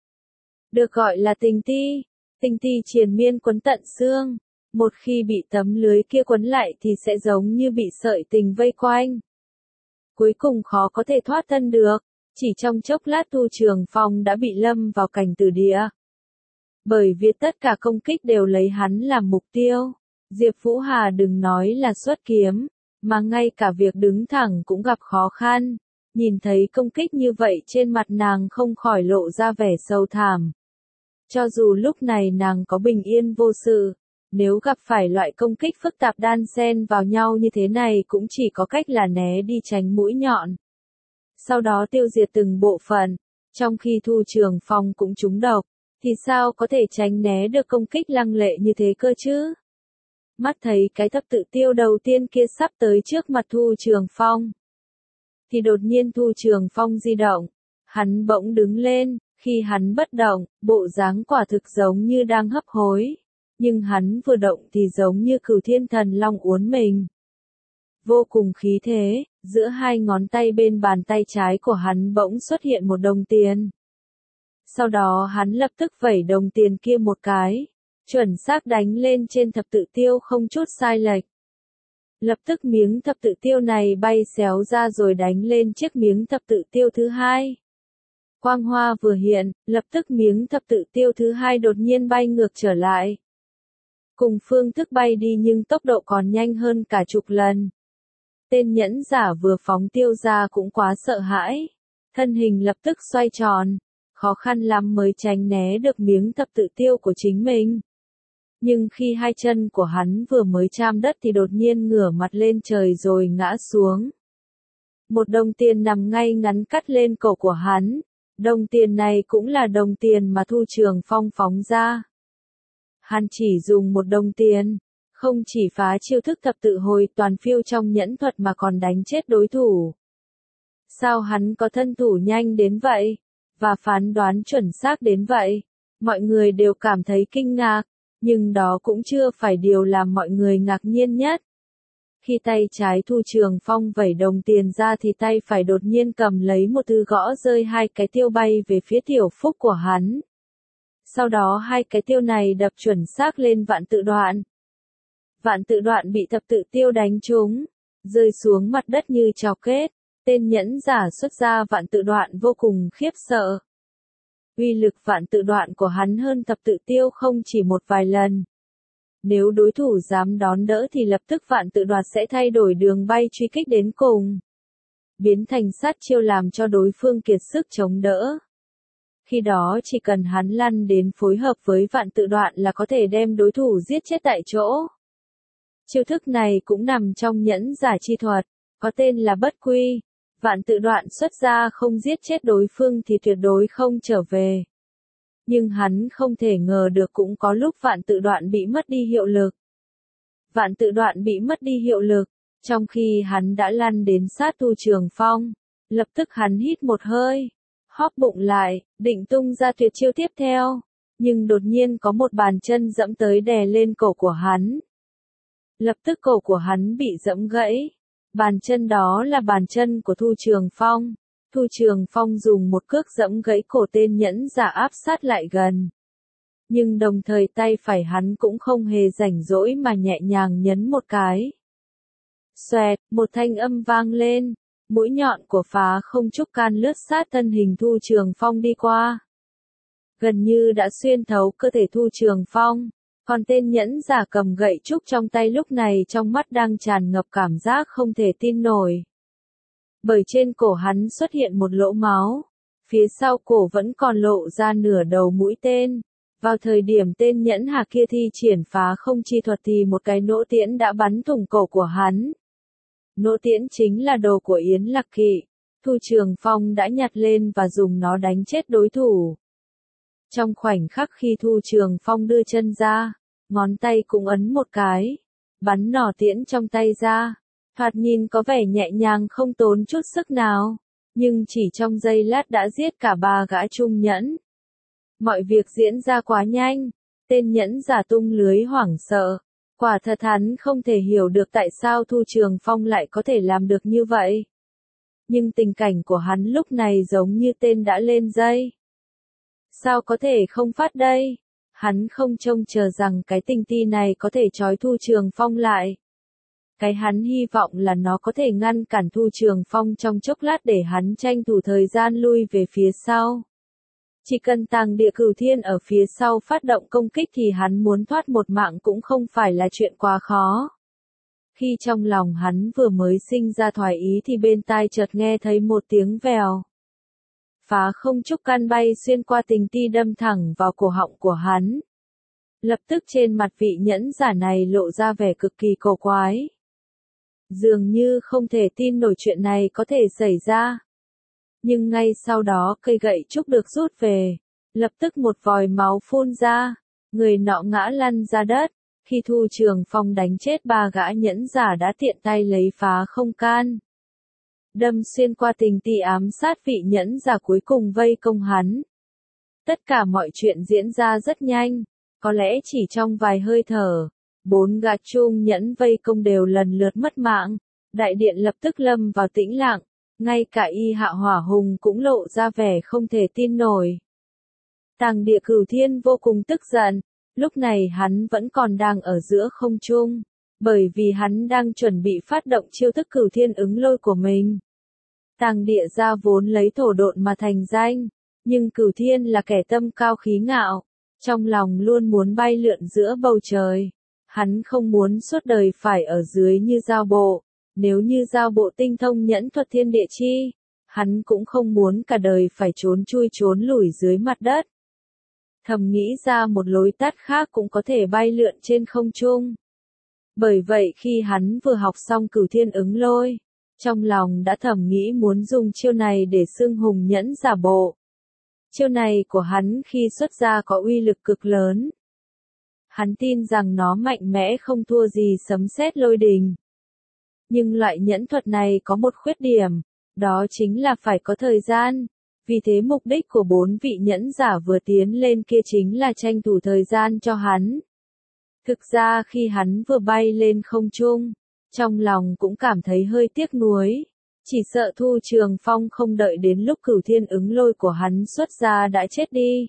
được gọi là tình ti. Tình ti triền miên quấn tận xương. Một khi bị tấm lưới kia quấn lại thì sẽ giống như bị sợi tình vây quanh. Cuối cùng khó có thể thoát thân được. Chỉ trong chốc lát Thu Trường Phong đã bị lâm vào cảnh tử địa. Bởi vì tất cả công kích đều lấy hắn làm mục tiêu. Diệp Vũ Hà đừng nói là xuất kiếm, mà ngay cả việc đứng thẳng cũng gặp khó khăn. Nhìn thấy công kích như vậy trên mặt nàng không khỏi lộ ra vẻ sâu thảm. Cho dù lúc này nàng có bình yên vô sự, nếu gặp phải loại công kích phức tạp đan xen vào nhau như thế này cũng chỉ có cách là né đi tránh mũi nhọn. Sau đó tiêu diệt từng bộ phận, trong khi Thu Trường Phong cũng trúng độc, thì sao có thể tránh né được công kích lăng lệ như thế cơ chứ? Mắt thấy cái thập tự tiêu đầu tiên kia sắp tới trước mặt Thu Trường Phong, thì đột nhiên Thu Trường Phong di động, hắn bỗng đứng lên, khi hắn bất động, bộ dáng quả thực giống như đang hấp hối, nhưng hắn vừa động thì giống như Cửu Thiên Thần Long uốn mình. Vô cùng khí thế, giữa hai ngón tay bên bàn tay trái của hắn bỗng xuất hiện một đồng tiền. Sau đó hắn lập tức vẩy đồng tiền kia một cái, chuẩn xác đánh lên trên thập tự tiêu không chút sai lệch. Lập tức miếng thập tự tiêu này bay xéo ra rồi đánh lên chiếc miếng thập tự tiêu thứ hai. Quang hoa vừa hiện, lập tức miếng thập tự tiêu thứ hai đột nhiên bay ngược trở lại. Cùng phương thức bay đi nhưng tốc độ còn nhanh hơn cả chục lần. Tên nhẫn giả vừa phóng tiêu ra cũng quá sợ hãi. Thân hình lập tức xoay tròn, khó khăn lắm mới tránh né được miếng thập tự tiêu của chính mình. Nhưng khi hai chân của hắn vừa mới chạm đất thì đột nhiên ngửa mặt lên trời rồi ngã xuống. Một đồng tiền nằm ngay ngắn cắt lên cổ của hắn. Đồng tiền này cũng là đồng tiền mà Thu Trường Phong phóng ra. Hắn chỉ dùng một đồng tiền, không chỉ phá chiêu thức thập tự hồi toàn phiêu trong nhẫn thuật mà còn đánh chết đối thủ. Sao hắn có thân thủ nhanh đến vậy, và phán đoán chuẩn xác đến vậy? Mọi người đều cảm thấy kinh ngạc, nhưng đó cũng chưa phải điều làm mọi người ngạc nhiên nhất. Khi tay trái Thu Trường Phong vẩy đồng tiền ra thì tay phải đột nhiên cầm lấy một thứ gõ rơi hai cái tiêu bay về phía tiểu phúc của hắn. Sau đó hai cái tiêu này đập chuẩn xác lên vạn tự đoạn. Vạn tự đoạn bị thập tự tiêu đánh trúng, rơi xuống mặt đất như trào kết. Tên nhẫn giả xuất ra vạn tự đoạn vô cùng khiếp sợ. Uy lực vạn tự đoạn của hắn hơn thập tự tiêu không chỉ một vài lần. Nếu đối thủ dám đón đỡ thì lập tức vạn tự đoạt sẽ thay đổi đường bay truy kích đến cùng, biến thành sát chiêu làm cho đối phương kiệt sức chống đỡ. Khi đó chỉ cần hắn lăn đến phối hợp với vạn tự đoạn là có thể đem đối thủ giết chết tại chỗ. Chiêu thức này cũng nằm trong nhẫn giả chi thuật, có tên là bất quy. Vạn tự đoạn xuất ra không giết chết đối phương thì tuyệt đối không trở về. Nhưng hắn không thể ngờ được cũng có lúc vạn tự đoạn bị mất đi hiệu lực. vạn tự đoạn bị mất đi hiệu lực, trong khi hắn đã lăn đến sát Thu Trường Phong. Lập tức hắn hít một hơi, hóp bụng lại, định tung ra tuyệt chiêu tiếp theo, nhưng đột nhiên có một bàn chân dẫm tới đè lên cổ của hắn. Lập tức cổ của hắn bị dẫm gãy. Bàn chân đó là bàn chân của Thu Trường Phong. Thu Trường Phong dùng một cước dẫm gãy cổ tên nhẫn giả áp sát lại gần. Nhưng đồng thời tay phải hắn cũng không hề rảnh rỗi mà nhẹ nhàng nhấn một cái. Xoẹt, một thanh âm vang lên, mũi nhọn của phá không trúc can lướt sát thân hình Thu Trường Phong đi qua. Gần như đã xuyên thấu cơ thể Thu Trường Phong, còn tên nhẫn giả cầm gậy trúc trong tay lúc này trong mắt đang tràn ngập cảm giác không thể tin nổi. Bởi trên cổ hắn xuất hiện một lỗ máu, phía sau cổ vẫn còn lộ ra nửa đầu mũi tên. Vào thời điểm tên nhẫn hà kia thi triển phá không chi thuật thì một cái nỗ tiễn đã bắn thủng cổ của hắn. Nỗ tiễn chính là đồ của Yến Lạc Kỵ. Thu Trường Phong đã nhặt lên và dùng nó đánh chết đối thủ. Trong khoảnh khắc khi Thu Trường Phong đưa chân ra, ngón tay cũng ấn một cái, bắn nỏ tiễn trong tay ra. Thoạt nhìn có vẻ nhẹ nhàng không tốn chút sức nào, nhưng chỉ trong giây lát đã giết cả ba gã trung nhẫn. Mọi việc diễn ra quá nhanh, tên nhẫn giả tung lưới hoảng sợ. Quả thật hắn không thể hiểu được tại sao Thu Trường Phong lại có thể làm được như vậy. Nhưng tình cảnh của hắn lúc này giống như tên đã lên dây. Sao có thể không phát đây? Hắn không trông chờ rằng cái tinh ti này có thể trói Thu Trường Phong lại. Cái hắn hy vọng là nó có thể ngăn cản Thu Trường Phong trong chốc lát để hắn tranh thủ thời gian lui về phía sau. Chỉ cần Tàng Địa Cửu Thiên ở phía sau phát động công kích thì hắn muốn thoát một mạng cũng không phải là chuyện quá khó. Khi trong lòng hắn vừa mới sinh ra thoái ý thì bên tai chợt nghe thấy một tiếng vèo. Phá không trúc can bay xuyên qua tình ti đâm thẳng vào cổ họng của hắn. Lập tức trên mặt vị nhẫn giả này lộ ra vẻ cực kỳ cổ quái. Dường như không thể tin nổi chuyện này có thể xảy ra. Nhưng ngay sau đó cây gậy trúc được rút về, lập tức một vòi máu phun ra, người nọ ngã lăn ra đất. Khi Thu Trường Phong đánh chết ba gã nhẫn giả đã tiện tay lấy phá không can. Đâm xuyên qua tình ti ám sát vị nhẫn giả cuối cùng vây công hắn. Tất cả mọi chuyện diễn ra rất nhanh, có lẽ chỉ trong vài hơi thở, bốn gã trung nhẫn vây công đều lần lượt mất mạng, đại điện lập tức lâm vào tĩnh lặng. Ngay cả Y Hạ Hỏa Hùng cũng lộ ra vẻ không thể tin nổi. Tàng Địa Cửu Thiên vô cùng tức giận, lúc này hắn vẫn còn đang ở giữa không trung, bởi vì hắn đang chuẩn bị phát động chiêu thức Cửu Thiên ứng lôi của mình. Tàng Địa gia vốn lấy thổ độn mà thành danh, nhưng Cửu Thiên là kẻ tâm cao khí ngạo, trong lòng luôn muốn bay lượn giữa bầu trời. Hắn không muốn suốt đời phải ở dưới như Giao Bộ. Nếu như Giao Bộ tinh thông nhẫn thuật thiên địa chi, hắn cũng không muốn cả đời phải trốn chui trốn lủi dưới mặt đất. Thầm nghĩ ra một lối tắt khác cũng có thể bay lượn trên không trung. Bởi vậy khi hắn vừa học xong Cửu Thiên ứng lôi, trong lòng đã thầm nghĩ muốn dùng chiêu này để xưng hùng nhẫn giả bộ. Chiêu này của hắn khi xuất ra có uy lực cực lớn. Hắn tin rằng nó mạnh mẽ không thua gì sấm sét lôi đình. Nhưng loại nhẫn thuật này có một khuyết điểm, đó chính là phải có thời gian. Vì thế mục đích của bốn vị nhẫn giả vừa tiến lên kia chính là tranh thủ thời gian cho hắn. Thực ra khi hắn vừa bay lên không trung, trong lòng cũng cảm thấy hơi tiếc nuối. Chỉ sợ Thu Trường Phong không đợi đến lúc Cửu Thiên ứng lôi của hắn xuất ra đã chết đi.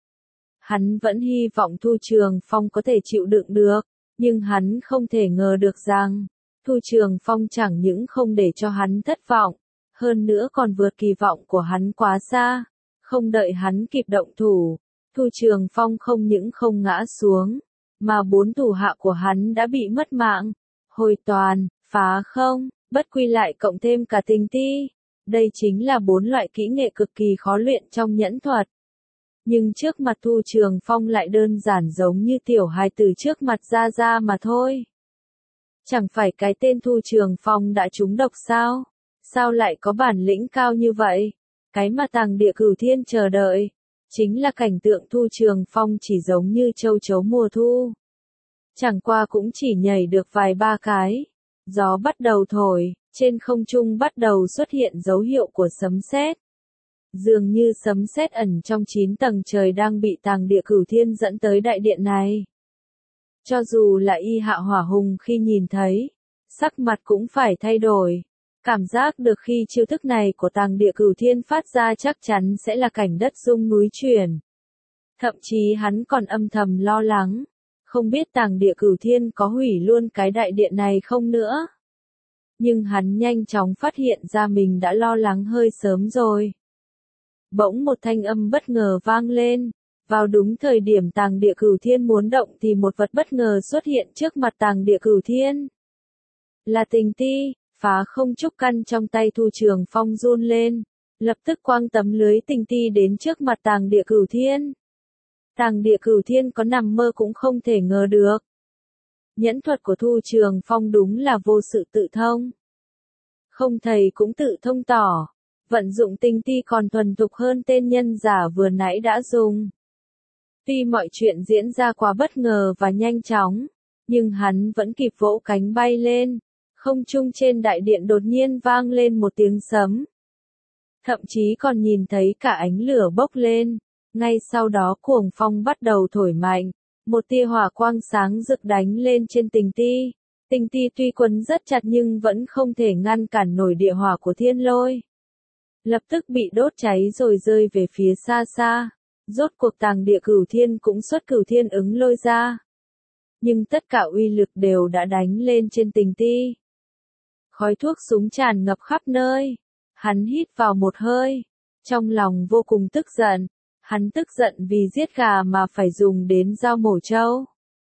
Hắn vẫn hy vọng Thu Trường Phong có thể chịu đựng được, nhưng hắn không thể ngờ được rằng Thu Trường Phong chẳng những không để cho hắn thất vọng, hơn nữa còn vượt kỳ vọng của hắn quá xa. Không đợi hắn kịp động thủ, Thu Trường Phong không những không ngã xuống, mà bốn thủ hạ của hắn đã bị mất mạng. Hồi toàn, phá không, bất quy lại cộng thêm cả tình ti. Đây chính là bốn loại kỹ nghệ cực kỳ khó luyện trong nhẫn thuật. Nhưng trước mặt Thu Trường Phong lại đơn giản giống như tiểu hài tử trước mặt Gia Gia mà thôi. Chẳng phải cái tên Thu Trường Phong đã trúng độc sao? Sao lại có bản lĩnh cao như vậy? Cái mà Tàng Địa Cửu Thiên chờ đợi, chính là cảnh tượng Thu Trường Phong chỉ giống như châu chấu mùa thu. Chẳng qua cũng chỉ nhảy được vài ba cái. Gió bắt đầu thổi, trên không trung bắt đầu xuất hiện dấu hiệu của sấm sét. Dường như sấm sét ẩn trong chín tầng trời đang bị tàng địa cửu thiên dẫn tới đại điện này. Cho dù là Y Hạ Hỏa Hùng khi nhìn thấy, sắc mặt cũng phải thay đổi. Cảm giác được khi chiêu thức này của tàng địa cửu thiên phát ra chắc chắn sẽ là cảnh đất rung núi chuyển. Thậm chí hắn còn âm thầm lo lắng, không biết tàng địa cửu thiên có hủy luôn cái đại điện này không nữa. Nhưng hắn nhanh chóng phát hiện ra mình đã lo lắng hơi sớm rồi. Bỗng một thanh âm bất ngờ vang lên, vào đúng thời điểm tàng địa cửu thiên muốn động thì một vật bất ngờ xuất hiện trước mặt tàng địa cửu thiên. Là Tình Ti, phá không trúc căn trong tay Thu Trường Phong run lên, lập tức quăng tấm lưới Tình Ti đến trước mặt tàng địa cửu thiên. Tàng địa cửu thiên có nằm mơ cũng không thể ngờ được. Nhẫn thuật của Thu Trường Phong đúng là vô sự tự thông. Không thầy cũng tự thông tỏ, vận dụng Tình Ti còn thuần thục hơn tên nhân giả vừa nãy đã dùng. Tuy mọi chuyện diễn ra quá bất ngờ và nhanh chóng, nhưng hắn vẫn kịp vỗ cánh bay lên, không trung trên đại điện đột nhiên vang lên một tiếng sấm. Thậm chí còn nhìn thấy cả ánh lửa bốc lên, ngay sau đó cuồng phong bắt đầu thổi mạnh, một tia hỏa quang sáng rực đánh lên trên Tình Ti. Tình Ti tuy quấn rất chặt nhưng vẫn không thể ngăn cản nổi địa hỏa của thiên lôi. Lập tức bị đốt cháy rồi rơi về phía xa xa. Rốt cuộc tàng địa cửu thiên cũng xuất cửu thiên ứng lôi ra. Nhưng tất cả uy lực đều đã đánh lên trên Tình Ti. Khói thuốc súng tràn ngập khắp nơi. Hắn hít vào một hơi. Trong lòng vô cùng tức giận. Hắn tức giận vì giết gà mà phải dùng đến dao mổ trâu.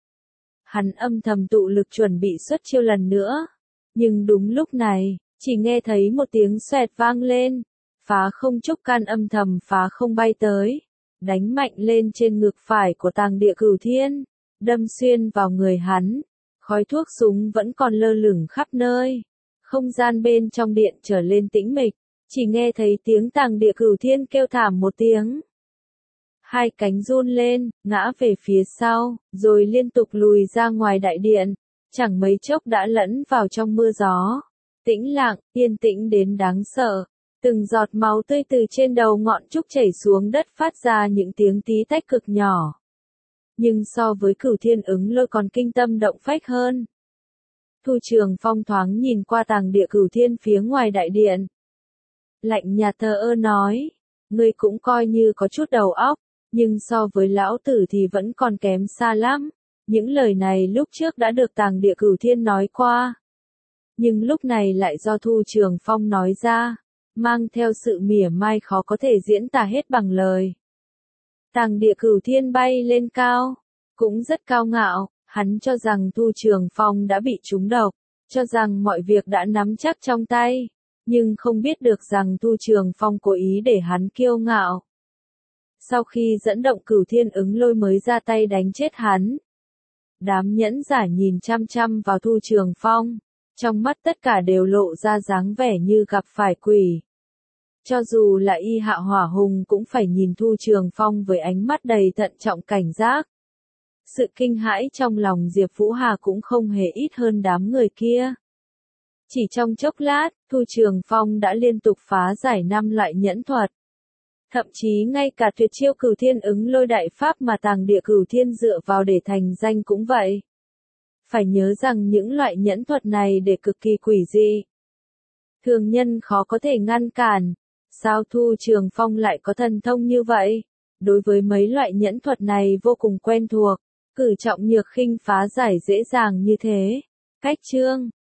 Hắn âm thầm tụ lực chuẩn bị xuất chiêu lần nữa. Nhưng đúng lúc này, chỉ nghe thấy một tiếng xoẹt vang lên. Phá không trúc can âm thầm phá không bay tới. Đánh mạnh lên trên ngực phải của tàng địa cửu thiên, đâm xuyên vào người hắn. Khói thuốc súng vẫn còn lơ lửng khắp nơi. Không gian bên trong điện trở lên tĩnh mịch, chỉ nghe thấy tiếng tàng địa cửu thiên kêu thảm một tiếng. Hai cánh run lên, ngã về phía sau, rồi liên tục lùi ra ngoài đại điện, chẳng mấy chốc đã lẫn vào trong mưa gió. Tĩnh lặng, yên tĩnh đến đáng sợ. Từng giọt máu tươi từ trên đầu ngọn trúc chảy xuống đất phát ra những tiếng tí tách cực nhỏ. Nhưng so với cửu thiên ứng lôi còn kinh tâm động phách hơn. Thu Trường Phong thoáng nhìn qua tàng địa cửu thiên phía ngoài đại điện. Lạnh nhạt thờ ơ nói, ngươi cũng coi như có chút đầu óc, nhưng so với lão tử thì vẫn còn kém xa lắm. Những lời này lúc trước đã được tàng địa cửu thiên nói qua. Nhưng lúc này lại do Thu Trường Phong nói ra. Mang theo sự mỉa mai khó có thể diễn tả hết bằng lời. Tàng địa cửu thiên bay lên cao, cũng rất cao ngạo, hắn cho rằng Thu Trường Phong đã bị trúng độc, cho rằng mọi việc đã nắm chắc trong tay, nhưng không biết được rằng Thu Trường Phong cố ý để hắn kiêu ngạo. Sau khi dẫn động cửu thiên ứng lôi mới ra tay đánh chết hắn. Đám nhẫn giả nhìn chăm chăm vào Thu Trường Phong, trong mắt tất cả đều lộ ra dáng vẻ như gặp phải quỷ. Cho dù là Y Hạ Hỏa Hùng cũng phải nhìn Thu Trường Phong với ánh mắt đầy thận trọng cảnh giác. Sự kinh hãi trong lòng Diệp Vũ Hà cũng không hề ít hơn đám người kia. Chỉ trong chốc lát, Thu Trường Phong đã liên tục phá giải năm loại nhẫn thuật. Thậm chí ngay cả tuyệt chiêu cửu thiên ứng lôi đại pháp mà tàng địa cửu thiên dựa vào để thành danh cũng vậy. Phải nhớ rằng những loại nhẫn thuật này để cực kỳ quỷ dị. Thường nhân khó có thể ngăn cản. Sao Thu Trường Phong lại có thần thông như vậy? Đối với mấy loại nhẫn thuật này vô cùng quen thuộc, cử trọng nhược khinh phá giải dễ dàng như thế. Cách chương